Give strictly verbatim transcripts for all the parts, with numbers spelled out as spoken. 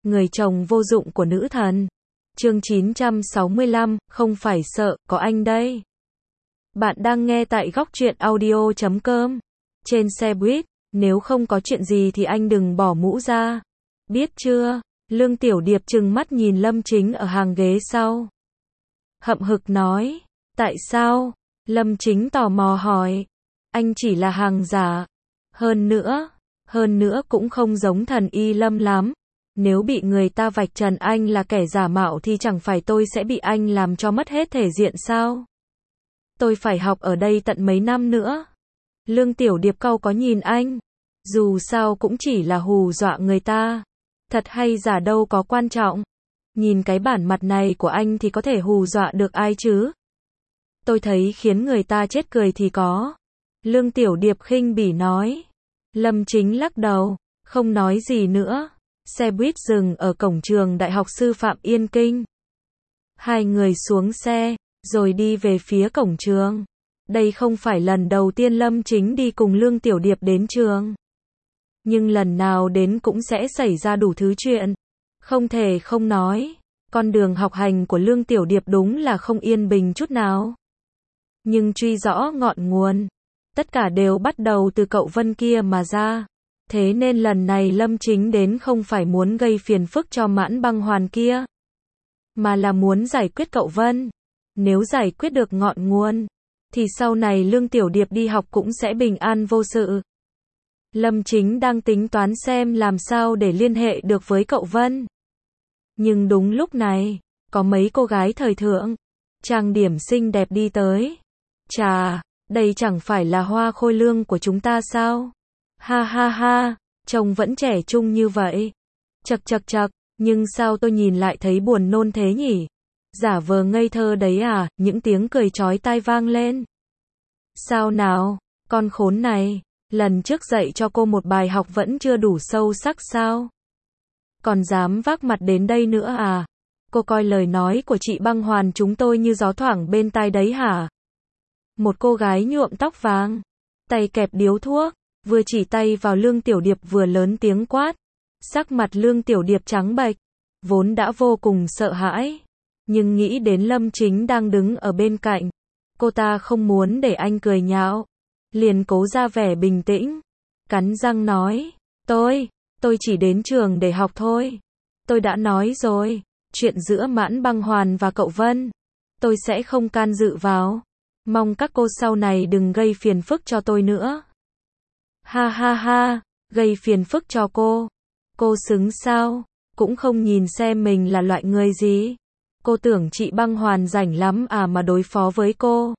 Người chồng vô dụng của nữ thần. Chương chín trăm sáu mươi lăm, không phải sợ, có anh đây. Bạn đang nghe tại góc truyện audio chấm com. Trên xe buýt, nếu không có chuyện gì thì anh đừng bỏ mũ ra. Biết chưa? Lương Tiểu Điệp trừng mắt nhìn Lâm Chính ở hàng ghế sau. Hậm hực nói. Tại sao? Lâm Chính tò mò hỏi. Anh chỉ là hàng giả. Hơn nữa, hơn nữa cũng không giống thần y Lâm lắm. Nếu bị người ta vạch trần anh là kẻ giả mạo thì chẳng phải tôi sẽ bị anh làm cho mất hết thể diện sao? Tôi phải học ở đây tận mấy năm nữa. Lương Tiểu Điệp cau có nhìn anh. Dù sao cũng chỉ là hù dọa người ta. Thật hay giả đâu có quan trọng. Nhìn cái bản mặt này của anh thì có thể hù dọa được ai chứ? Tôi thấy khiến người ta chết cười thì có. Lương Tiểu Điệp khinh bỉ nói. Lâm Chính lắc đầu, không nói gì nữa. Xe buýt dừng ở cổng trường Đại học Sư phạm Yên Kinh. Hai người xuống xe, rồi đi về phía cổng trường. Đây không phải lần đầu tiên Lâm Chính đi cùng Lương Tiểu Điệp đến trường. Nhưng lần nào đến cũng sẽ xảy ra đủ thứ chuyện. Không thể không nói, con đường học hành của Lương Tiểu Điệp đúng là không yên bình chút nào. Nhưng truy rõ ngọn nguồn, tất cả đều bắt đầu từ cậu Vân kia mà ra. Thế nên lần này Lâm Chính đến không phải muốn gây phiền phức cho Mãn Băng Hoàn kia, mà là muốn giải quyết cậu Vân. Nếu giải quyết được ngọn nguồn, thì sau này Lương Tiểu Điệp đi học cũng sẽ bình an vô sự. Lâm Chính đang tính toán xem làm sao để liên hệ được với cậu Vân. Nhưng đúng lúc này, có mấy cô gái thời thượng, trang điểm xinh đẹp đi tới. Chà, đây chẳng phải là Hoa Khôi Lương của chúng ta sao? Ha ha ha, trông vẫn trẻ trung như vậy. Chậc chậc chậc, nhưng sao tôi nhìn lại thấy buồn nôn thế nhỉ? Giả vờ ngây thơ đấy à? Những tiếng cười chói tai vang lên. Sao nào, con khốn này, lần trước dạy cho cô một bài học vẫn chưa đủ sâu sắc sao? Còn dám vác mặt đến đây nữa à? Cô coi lời nói của chị Băng Hoàn chúng tôi như gió thoảng bên tai đấy hả? Một cô gái nhuộm tóc vàng, tay kẹp điếu thuốc, vừa chỉ tay vào Lương Tiểu Điệp vừa lớn tiếng quát. Sắc mặt Lương Tiểu Điệp trắng bệch, vốn đã vô cùng sợ hãi, nhưng nghĩ đến Lâm Chính đang đứng ở bên cạnh, cô ta không muốn để anh cười nhạo, liền cố ra vẻ bình tĩnh, cắn răng nói, tôi, tôi chỉ đến trường để học thôi. Tôi đã nói rồi, chuyện giữa Mãn Băng Hoàn và cậu Vân, tôi sẽ không can dự vào. Mong các cô sau này đừng gây phiền phức cho tôi nữa. Ha ha ha, gây phiền phức cho cô. Cô xứng sao? Cũng không nhìn xem mình là loại người gì. Cô tưởng chị Băng Hoàn rảnh lắm à mà đối phó với cô.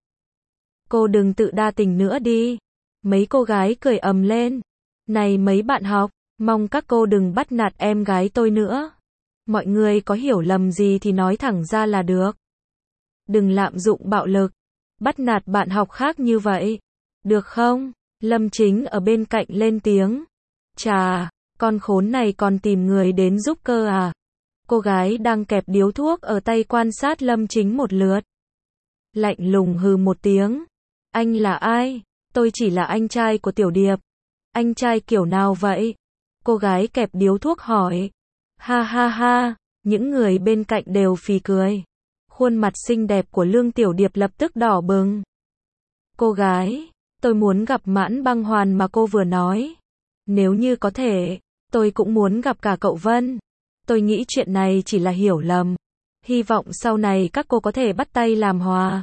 Cô đừng tự đa tình nữa đi. Mấy cô gái cười ầm lên. Này mấy bạn học, mong các cô đừng bắt nạt em gái tôi nữa. Mọi người có hiểu lầm gì thì nói thẳng ra là được. Đừng lạm dụng bạo lực, bắt nạt bạn học khác như vậy. Được không? Lâm Chính ở bên cạnh lên tiếng. Chà, con khốn này còn tìm người đến giúp cơ à? Cô gái đang kẹp điếu thuốc ở tay quan sát Lâm Chính một lượt. Lạnh lùng hừ một tiếng. Anh là ai? Tôi chỉ là anh trai của Tiểu Điệp. Anh trai kiểu nào vậy? Cô gái kẹp điếu thuốc hỏi. Ha ha ha, những người bên cạnh đều phì cười. Khuôn mặt xinh đẹp của Lương Tiểu Điệp lập tức đỏ bừng. Cô gái, tôi muốn gặp Mãn Băng Hoàn mà cô vừa nói. Nếu như có thể, tôi cũng muốn gặp cả cậu Vân. Tôi nghĩ chuyện này chỉ là hiểu lầm. Hy vọng sau này các cô có thể bắt tay làm hòa.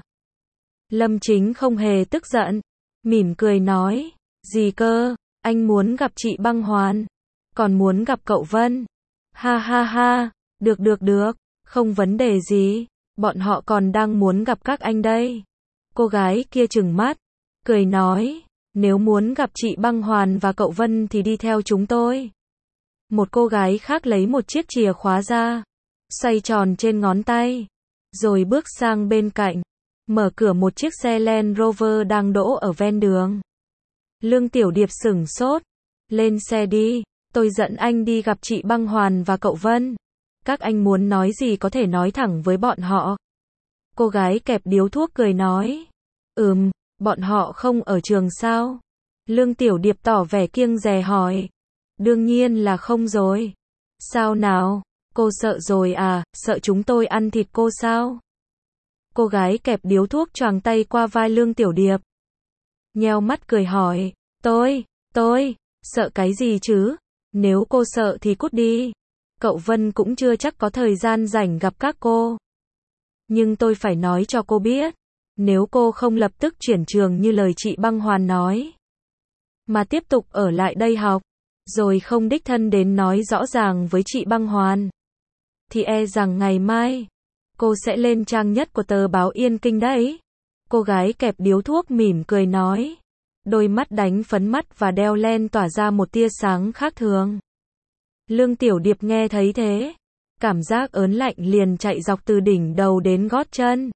Lâm Chính không hề tức giận, mỉm cười nói. Gì cơ, anh muốn gặp chị Băng Hoàn, còn muốn gặp cậu Vân. Ha ha ha, được được được, không vấn đề gì. Bọn họ còn đang muốn gặp các anh đây. Cô gái kia trừng mắt, cười nói, nếu muốn gặp chị Băng Hoàn và cậu Vân thì đi theo chúng tôi. Một cô gái khác lấy một chiếc chìa khóa ra, xoay tròn trên ngón tay, rồi bước sang bên cạnh, mở cửa một chiếc xe Land Rover đang đỗ ở ven đường. Lương Tiểu Điệp sửng sốt, lên xe đi, tôi dẫn anh đi gặp chị Băng Hoàn và cậu Vân. Các anh muốn nói gì có thể nói thẳng với bọn họ. Cô gái kẹp điếu thuốc cười nói. Ừm, bọn họ không ở trường sao? Lương Tiểu Điệp tỏ vẻ kiêng dè hỏi. Đương nhiên là không rồi. Sao nào? Cô sợ rồi à, sợ chúng tôi ăn thịt cô sao? Cô gái kẹp điếu thuốc choàng tay qua vai Lương Tiểu Điệp. Nheo mắt cười hỏi, tôi, tôi, sợ cái gì chứ? Nếu cô sợ thì cút đi. Cậu Vân cũng chưa chắc có thời gian rảnh gặp các cô. Nhưng tôi phải nói cho cô biết. Nếu cô không lập tức chuyển trường như lời chị Băng Hoàn nói, mà tiếp tục ở lại đây học, rồi không đích thân đến nói rõ ràng với chị Băng Hoàn, thì e rằng ngày mai, cô sẽ lên trang nhất của tờ báo Yên Kinh đấy. Cô gái kẹp điếu thuốc mỉm cười nói. Đôi mắt đánh phấn mắt và đeo len tỏa ra một tia sáng khác thường. Lương Tiểu Điệp nghe thấy thế. Cảm giác ớn lạnh liền chạy dọc từ đỉnh đầu đến gót chân.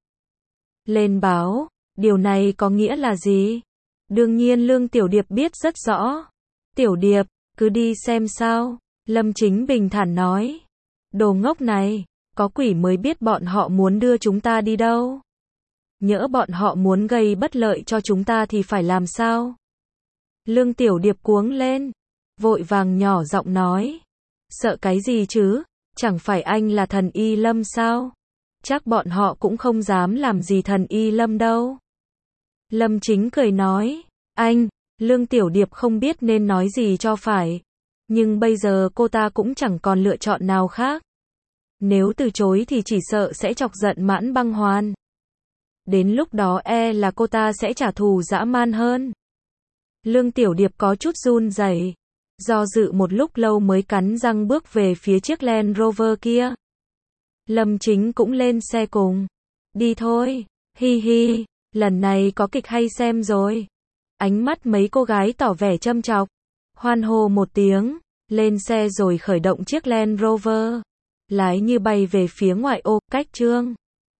Lên báo, điều này có nghĩa là gì? Đương nhiên Lương Tiểu Điệp biết rất rõ. Tiểu Điệp, cứ đi xem sao. Lâm Chính bình thản nói. Đồ ngốc này, có quỷ mới biết bọn họ muốn đưa chúng ta đi đâu. Nhỡ bọn họ muốn gây bất lợi cho chúng ta thì phải làm sao? Lương Tiểu Điệp cuống lên, vội vàng nhỏ giọng nói. Sợ cái gì chứ? Chẳng phải anh là thần Y Lâm sao? Chắc bọn họ cũng không dám làm gì thần Y Lâm đâu. Lâm Chính cười nói. Anh, Lương Tiểu Điệp không biết nên nói gì cho phải. Nhưng bây giờ cô ta cũng chẳng còn lựa chọn nào khác. Nếu từ chối thì chỉ sợ sẽ chọc giận Mãn Băng Hoàn. Đến lúc đó e là cô ta sẽ trả thù dã man hơn. Lương Tiểu Điệp có chút run rẩy, do dự một lúc lâu mới cắn răng bước về phía chiếc Land Rover kia. Lâm Chính cũng lên xe cùng. Đi thôi, hi hi, lần này có kịch hay xem rồi. Ánh mắt mấy cô gái tỏ vẻ châm chọc, hoan hô một tiếng, lên xe rồi khởi động chiếc Land Rover, lái như bay về phía ngoại ô, cách Trương